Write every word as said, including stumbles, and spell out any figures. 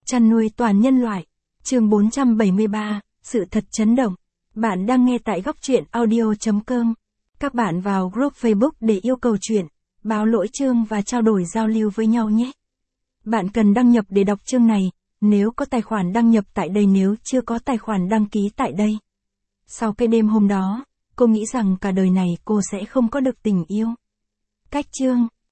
chăn nuôi toàn nhân loại. Chương bốn trăm bảy mươi ba, sự thật chấn động. Bạn đang nghe tại góc truyện audio chấm com. Các bạn vào group Facebook để yêu cầu chuyện, báo lỗi chương và trao đổi giao lưu với nhau nhé. Bạn cần đăng nhập để đọc chương này, nếu có tài khoản đăng nhập tại đây, nếu chưa có tài khoản đăng ký tại đây. Sau cái đêm hôm đó, cô nghĩ rằng cả đời này cô sẽ không có được tình yêu. Cách chương.